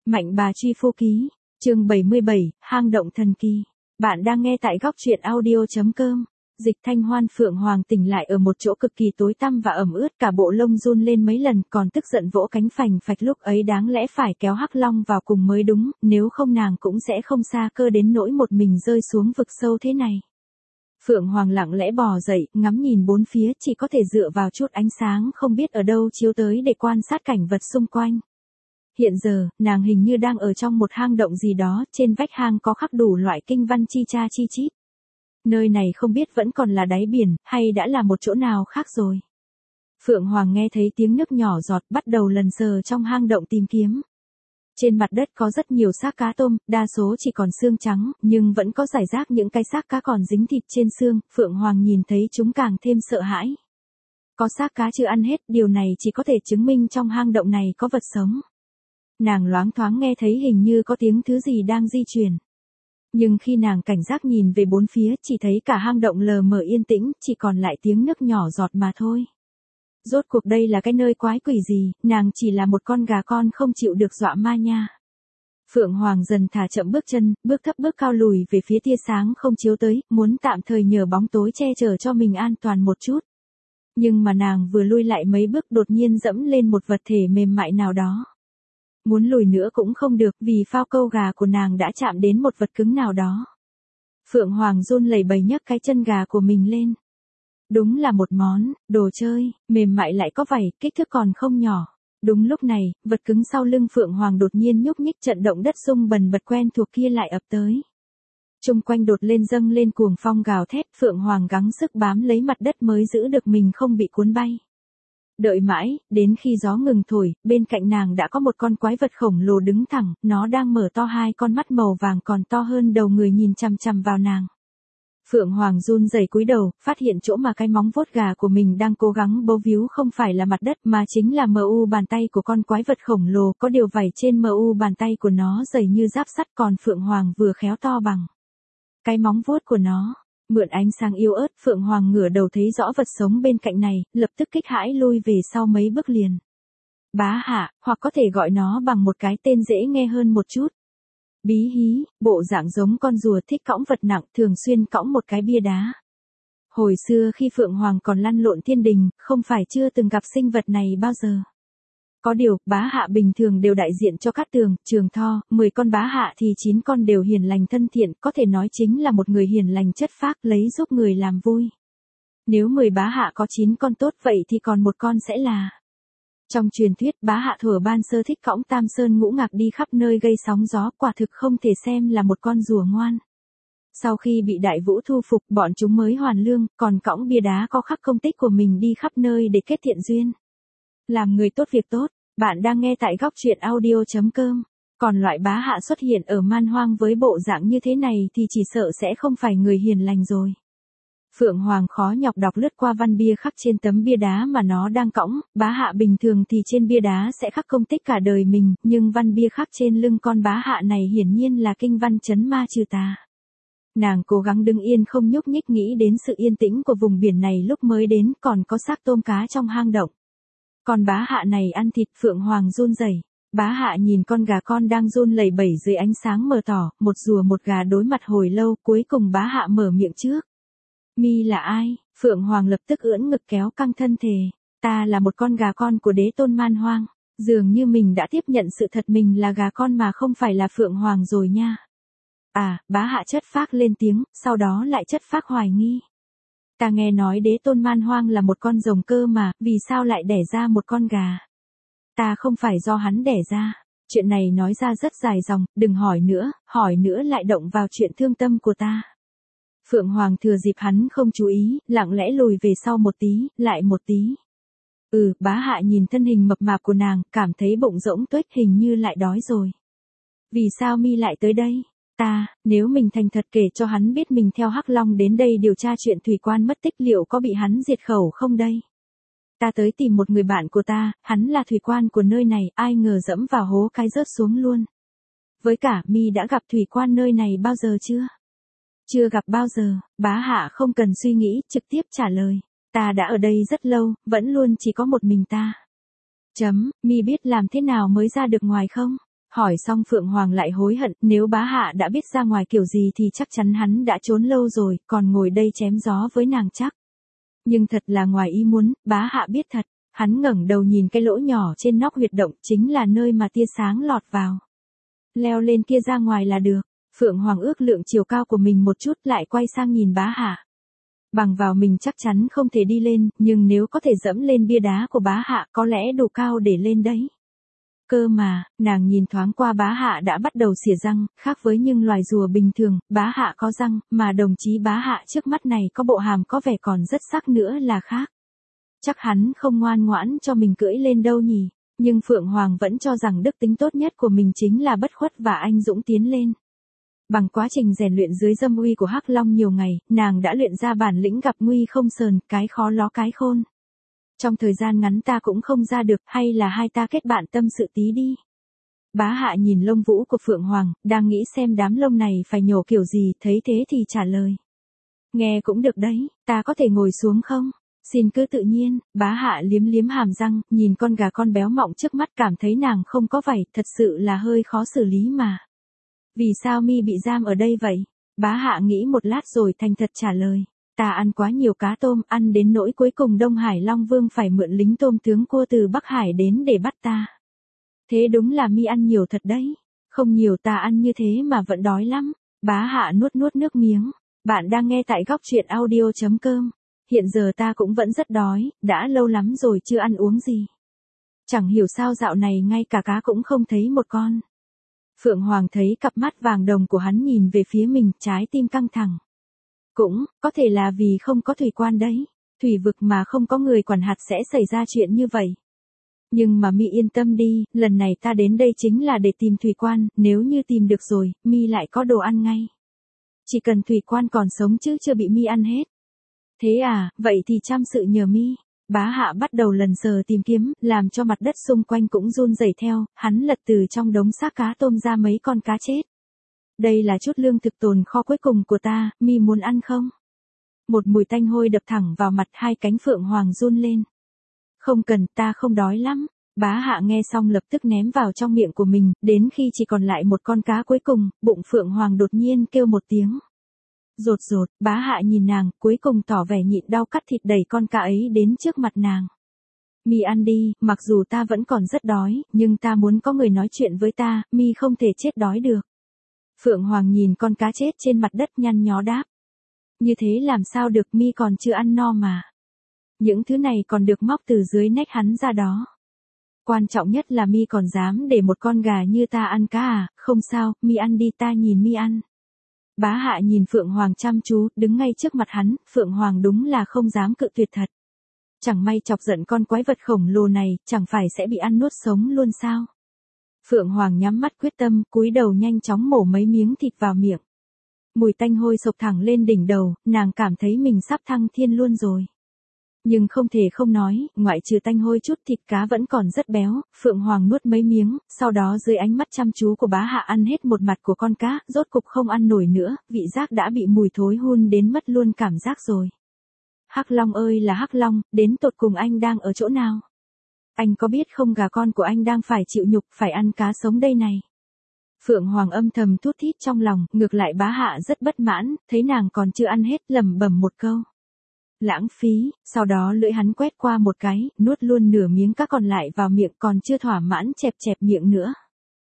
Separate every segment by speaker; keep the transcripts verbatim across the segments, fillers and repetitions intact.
Speaker 1: Mạnh bà truy phu ký, chương bảy mươi bảy, hang động thần kỳ. Bạn đang nghe tại góc truyện audio.com. Dịch Thanh Hoan Phượng Hoàng tỉnh lại ở một chỗ cực kỳ tối tăm và ẩm ướt, cả bộ lông run lên mấy lần, còn tức giận vỗ cánh phành phạch, lúc ấy đáng lẽ phải kéo Hắc Long vào cùng mới đúng, nếu không nàng cũng sẽ không xa cơ đến nỗi một mình rơi xuống vực sâu thế này. Phượng Hoàng lặng lẽ bò dậy, ngắm nhìn bốn phía, chỉ có thể dựa vào chút ánh sáng không biết ở đâu chiếu tới để quan sát cảnh vật xung quanh. Hiện giờ, nàng hình như đang ở trong một hang động gì đó, trên vách hang có khắc đủ loại kinh văn chi cha chi chít. Nơi này không biết vẫn còn là đáy biển, hay đã là một chỗ nào khác rồi. Phượng Hoàng nghe thấy tiếng nước nhỏ giọt, bắt đầu lần sờ trong hang động tìm kiếm. Trên mặt đất có rất nhiều xác cá tôm, đa số chỉ còn xương trắng, nhưng vẫn có rải rác những cái xác cá còn dính thịt trên xương, Phượng Hoàng nhìn thấy chúng càng thêm sợ hãi. Có xác cá chưa ăn hết, điều này chỉ có thể chứng minh trong hang động này có vật sống. Nàng loáng thoáng nghe thấy hình như có tiếng thứ gì đang di chuyển. Nhưng khi nàng cảnh giác nhìn về bốn phía, chỉ thấy cả hang động lờ mờ yên tĩnh, chỉ còn lại tiếng nước nhỏ giọt mà thôi. Rốt cuộc đây là cái nơi quái quỷ gì, nàng chỉ là một con gà con không chịu được dọa ma nha. Phượng Hoàng dần thả chậm bước chân, bước thấp bước cao lùi về phía tia sáng không chiếu tới, muốn tạm thời nhờ bóng tối che chở cho mình an toàn một chút. Nhưng mà nàng vừa lui lại mấy bước đột nhiên dẫm lên một vật thể mềm mại nào đó. Muốn lùi nữa cũng không được vì phao câu gà của nàng đã chạm đến một vật cứng nào đó. Phượng Hoàng run lẩy bẩy nhấc cái chân gà của mình lên. Đúng là một món đồ chơi, mềm mại lại có vảy, kích thước còn không nhỏ. Đúng lúc này, vật cứng sau lưng Phượng Hoàng đột nhiên nhúc nhích, trận động đất rung bần bật quen thuộc kia lại ập tới. Trung quanh đột lên dâng lên cuồng phong gào thét, Phượng Hoàng gắng sức bám lấy mặt đất mới giữ được mình không bị cuốn bay. Đợi mãi, đến khi gió ngừng thổi, bên cạnh nàng đã có một con quái vật khổng lồ đứng thẳng, nó đang mở to hai con mắt màu vàng còn to hơn đầu người nhìn chằm chằm vào nàng. Phượng Hoàng run rẩy cúi đầu, phát hiện chỗ mà cái móng vuốt gà của mình đang cố gắng bấu víu không phải là mặt đất mà chính là mờ u bàn tay của con quái vật khổng lồ, có điều vảy trên mờ u bàn tay của nó dày như giáp sắt, còn Phượng Hoàng vừa khéo to bằng cái móng vuốt của nó. Mượn ánh sáng yếu ớt, Phượng Hoàng ngửa đầu thấy rõ vật sống bên cạnh này, lập tức kinh hãi lui về sau mấy bước liền. Bá Hạ, hoặc có thể gọi nó bằng một cái tên dễ nghe hơn một chút. Bí Hí, bộ dạng giống con rùa thích cõng vật nặng, thường xuyên cõng một cái bia đá. Hồi xưa khi Phượng Hoàng còn lăn lộn thiên đình, không phải chưa từng gặp sinh vật này bao giờ. Có điều, Bá Hạ bình thường đều đại diện cho Cát Tường, Trường Tho, mười con Bá Hạ thì chín con đều hiền lành thân thiện, có thể nói chính là một người hiền lành chất phác, lấy giúp người làm vui. Nếu mười Bá Hạ có chín con tốt vậy thì còn một con sẽ là... Trong truyền thuyết, Bá Hạ thuở ban sơ thích cõng Tam Sơn Ngũ Ngạc đi khắp nơi gây sóng gió, quả thực không thể xem là một con rùa ngoan. Sau khi bị Đại Vũ thu phục, bọn chúng mới hoàn lương, còn cõng bia đá có khắc công tích của mình đi khắp nơi để kết thiện duyên. Làm người tốt việc tốt. Bạn đang nghe tại góc truyện audio.com. Còn loại Bá Hạ xuất hiện ở man hoang với bộ dạng như thế này thì chỉ sợ sẽ không phải người hiền lành rồi. Phượng Hoàng khó nhọc đọc lướt qua văn bia khắc trên tấm bia đá mà nó đang cõng. Bá Hạ bình thường thì trên bia đá sẽ khắc công tích cả đời mình, nhưng văn bia khắc trên lưng con Bá Hạ này hiển nhiên là kinh văn trấn ma trừ tà. Nàng cố gắng đứng yên không nhúc nhích, nghĩ đến sự yên tĩnh của vùng biển này lúc mới đến, còn có xác tôm cá trong hang động. Con Bá Hạ này ăn thịt. Phượng Hoàng run rẩy. Bá Hạ nhìn con gà con đang run lẩy bẩy dưới ánh sáng mờ tỏ, một rùa một gà đối mặt hồi lâu, cuối cùng Bá Hạ mở miệng trước. Mi là ai? Phượng Hoàng lập tức ưỡn ngực kéo căng thân thể. Ta là một con gà con của đế tôn man hoang. Dường như mình đã tiếp nhận sự thật mình là gà con mà không phải là Phượng Hoàng rồi nha. À, Bá Hạ chất phác lên tiếng, sau đó lại chất phác hoài nghi. Ta nghe nói đế tôn man hoang là một con rồng cơ mà, vì sao lại đẻ ra một con gà? Ta không phải do hắn đẻ ra. Chuyện này nói ra rất dài dòng, đừng hỏi nữa, hỏi nữa lại động vào chuyện thương tâm của ta. Phượng Hoàng thừa dịp hắn không chú ý, lặng lẽ lùi về sau một tí, lại một tí. Ừ, Bá Hạ nhìn thân hình mập mạp của nàng, cảm thấy bụng rỗng tuếch, hình như lại đói rồi. Vì sao Mi lại tới đây? Ta, nếu mình thành thật kể cho hắn biết mình theo Hắc Long đến đây điều tra chuyện thủy quan mất tích, liệu có bị hắn diệt khẩu không đây? Ta tới tìm một người bạn của ta, hắn là thủy quan của nơi này, ai ngờ dẫm vào hố cái rớt xuống luôn. Với cả, Mi đã gặp thủy quan nơi này bao giờ chưa? Chưa gặp bao giờ. Bá Hạ không cần suy nghĩ, trực tiếp trả lời. Ta đã ở đây rất lâu, vẫn luôn chỉ có một mình ta. Chấm, Mi biết làm thế nào mới ra được ngoài không? Hỏi xong Phượng Hoàng lại hối hận, nếu bá hạ đã biết ra ngoài kiểu gì thì chắc chắn hắn đã trốn lâu rồi, còn ngồi đây chém gió với nàng chắc. Nhưng thật là ngoài ý muốn, bá hạ biết thật, hắn ngẩng đầu nhìn cái lỗ nhỏ trên nóc huyệt động, chính là nơi mà tia sáng lọt vào. Leo lên kia ra ngoài là được. Phượng Hoàng ước lượng chiều cao của mình một chút, lại quay sang nhìn bá hạ. Bằng vào mình chắc chắn không thể đi lên, nhưng nếu có thể dẫm lên bia đá của bá hạ có lẽ đủ cao để lên đấy. Cơ mà, nàng nhìn thoáng qua bá hạ đã bắt đầu xỉa răng, khác với những loài rùa bình thường, bá hạ có răng, mà đồng chí bá hạ trước mắt này có bộ hàm có vẻ còn rất sắc nữa là khác. Chắc hắn không ngoan ngoãn cho mình cưỡi lên đâu nhỉ, nhưng Phượng Hoàng vẫn cho rằng đức tính tốt nhất của mình chính là bất khuất và anh dũng tiến lên. Bằng quá trình rèn luyện dưới dâm uy của Hắc Long nhiều ngày, nàng đã luyện ra bản lĩnh gặp nguy không sờn, cái khó ló cái khôn. Trong thời gian ngắn ta cũng không ra được, hay là hai ta kết bạn tâm sự tí đi. Bá hạ nhìn lông vũ của Phượng Hoàng, đang nghĩ xem đám lông này phải nhổ kiểu gì, thấy thế thì trả lời. Nghe cũng được đấy, ta có thể ngồi xuống không? Xin cứ tự nhiên. Bá hạ liếm liếm hàm răng, nhìn con gà con béo mọng trước mắt cảm thấy nàng không có vảy, thật sự là hơi khó xử lý mà. Vì sao mi bị giam ở đây vậy? Bá hạ nghĩ một lát rồi thành thật trả lời. Ta ăn quá nhiều cá tôm, ăn đến nỗi cuối cùng Đông Hải Long Vương phải mượn lính tôm tướng cua từ Bắc Hải đến để bắt ta. Thế đúng là mi ăn nhiều thật đấy. Không nhiều, ta ăn như thế mà vẫn đói lắm. Bá hạ nuốt nuốt nước miếng. Bạn đang nghe tại góc truyện audio chấm com. Hiện giờ ta cũng vẫn rất đói, đã lâu lắm rồi chưa ăn uống gì. Chẳng hiểu sao dạo này ngay cả cá cũng không thấy một con. Phượng Hoàng thấy cặp mắt vàng đồng của hắn nhìn về phía mình, trái tim căng thẳng. Cũng, có thể là vì không có thủy quan đấy. Thủy vực mà không có người quản hạt sẽ xảy ra chuyện như vậy. Nhưng mà mi yên tâm đi, lần này ta đến đây chính là để tìm thủy quan, nếu như tìm được rồi, mi lại có đồ ăn ngay. Chỉ cần thủy quan còn sống chứ chưa bị mi ăn hết. Thế à, vậy thì chăm sự nhờ mi. Bá hạ bắt đầu lần sờ tìm kiếm, làm cho mặt đất xung quanh cũng run rẩy theo, hắn lật từ trong đống xác cá tôm ra mấy con cá chết. Đây là chút lương thực tồn kho cuối cùng của ta, mi muốn ăn không? Một mùi tanh hôi đập thẳng vào mặt, hai cánh Phượng Hoàng run lên. Không cần, ta không đói lắm. Bá hạ nghe xong lập tức ném vào trong miệng của mình, đến khi chỉ còn lại một con cá cuối cùng, bụng Phượng Hoàng đột nhiên kêu một tiếng. Rột rột, bá hạ nhìn nàng, cuối cùng tỏ vẻ nhịn đau cắt thịt đẩy con cá ấy đến trước mặt nàng. Mi ăn đi, mặc dù ta vẫn còn rất đói, nhưng ta muốn có người nói chuyện với ta, mi không thể chết đói được. Phượng Hoàng nhìn con cá chết trên mặt đất nhăn nhó đáp. Như thế làm sao được, mi còn chưa ăn no mà. Những thứ này còn được móc từ dưới nách hắn ra đó. Quan trọng nhất là mi còn dám để một con gà như ta ăn cá à, không sao, mi ăn đi, ta nhìn mi ăn. Bá hạ nhìn Phượng Hoàng chăm chú, đứng ngay trước mặt hắn, Phượng Hoàng đúng là không dám cự tuyệt thật. Chẳng may chọc giận con quái vật khổng lồ này, chẳng phải sẽ bị ăn nuốt sống luôn sao? Phượng Hoàng nhắm mắt quyết tâm, cúi đầu nhanh chóng mổ mấy miếng thịt vào miệng. Mùi tanh hôi sộc thẳng lên đỉnh đầu, nàng cảm thấy mình sắp thăng thiên luôn rồi. Nhưng không thể không nói, ngoại trừ tanh hôi chút thịt cá vẫn còn rất béo, Phượng Hoàng nuốt mấy miếng, sau đó dưới ánh mắt chăm chú của bá hạ ăn hết một mặt của con cá, rốt cục không ăn nổi nữa, vị giác đã bị mùi thối hun đến mất luôn cảm giác rồi. Hắc Long ơi là Hắc Long, đến tột cùng anh đang ở chỗ nào? Anh có biết không, gà con của anh đang phải chịu nhục, phải ăn cá sống đây này. Phượng Hoàng âm thầm thút thít trong lòng, ngược lại bá hạ rất bất mãn, thấy nàng còn chưa ăn hết, lẩm bẩm một câu. Lãng phí, sau đó lưỡi hắn quét qua một cái, nuốt luôn nửa miếng cá còn lại vào miệng, còn chưa thỏa mãn chẹp chẹp miệng nữa.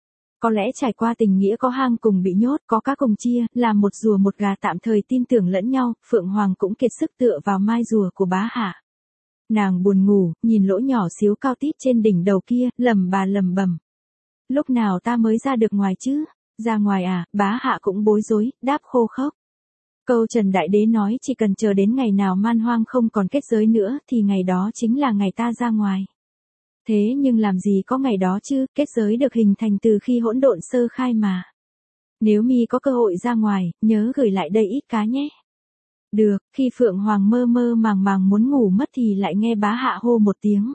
Speaker 1: Có lẽ trải qua tình nghĩa có hang cùng bị nhốt, có cá cùng chia, làm một rùa một gà tạm thời tin tưởng lẫn nhau, Phượng Hoàng cũng kiệt sức tựa vào mai rùa của bá hạ. Nàng buồn ngủ, nhìn lỗ nhỏ xíu cao tít trên đỉnh đầu kia, lầm bà lầm bầm. Lúc nào ta mới ra được ngoài chứ? Ra ngoài à? Bá hạ cũng bối rối, đáp khô khốc. Câu Trần Đại Đế nói chỉ cần chờ đến ngày nào man hoang không còn kết giới nữa thì ngày đó chính là ngày ta ra ngoài. Thế nhưng làm gì có ngày đó chứ, kết giới được hình thành từ khi hỗn độn sơ khai mà. Nếu mi có cơ hội ra ngoài, nhớ gửi lại đây ít cá nhé. Được, khi Phượng Hoàng mơ mơ màng màng muốn ngủ mất thì lại nghe bá hạ hô một tiếng.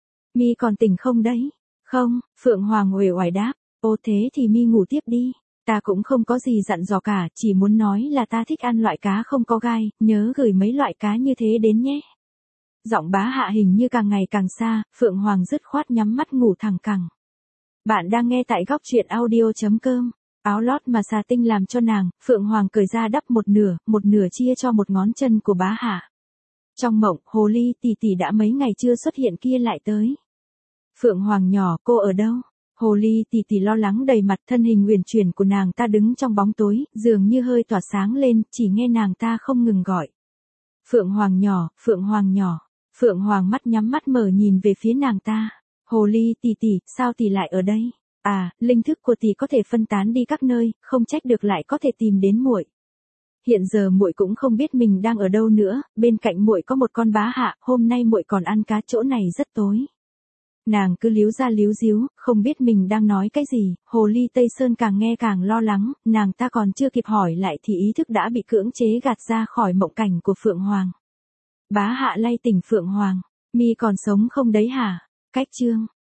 Speaker 1: Mi còn tỉnh không đấy? Không, Phượng Hoàng uể oải đáp, ô thế thì mi ngủ tiếp đi. Ta cũng không có gì dặn dò cả, chỉ muốn nói là ta thích ăn loại cá không có gai, nhớ gửi mấy loại cá như thế đến nhé. Giọng bá hạ hình như càng ngày càng xa, Phượng Hoàng dứt khoát nhắm mắt ngủ thẳng cẳng. Bạn đang nghe tại góc truyện audio.com. Áo lót mà xà tinh làm cho nàng, Phượng Hoàng cởi ra đắp một nửa, một nửa chia cho một ngón chân của bá hạ. Trong mộng, hồ ly tỷ tỷ đã mấy ngày chưa xuất hiện kia lại tới. Phượng Hoàng nhỏ, cô ở đâu? Hồ ly tỷ tỷ lo lắng đầy mặt, thân hình uyển chuyển của nàng ta đứng trong bóng tối, dường như hơi tỏa sáng lên, chỉ nghe nàng ta không ngừng gọi. Phượng Hoàng nhỏ, Phượng Hoàng nhỏ. Phượng Hoàng mắt nhắm mắt mở nhìn về phía nàng ta. Hồ ly tỷ tỷ, sao tỷ lại ở đây? À, linh thức của tỷ có thể phân tán đi các nơi, không trách được lại có thể tìm đến muội. Hiện giờ muội cũng không biết mình đang ở đâu nữa, bên cạnh muội có một con bá hạ, hôm nay muội còn ăn cá, chỗ này rất tối. Nàng cứ líu ra líu díu, không biết mình đang nói cái gì, hồ ly Tây Sơn càng nghe càng lo lắng, nàng ta còn chưa kịp hỏi lại thì ý thức đã bị cưỡng chế gạt ra khỏi mộng cảnh của Phượng Hoàng. Bá hạ lay tỉnh Phượng Hoàng, mi còn sống không đấy hả? Cách chương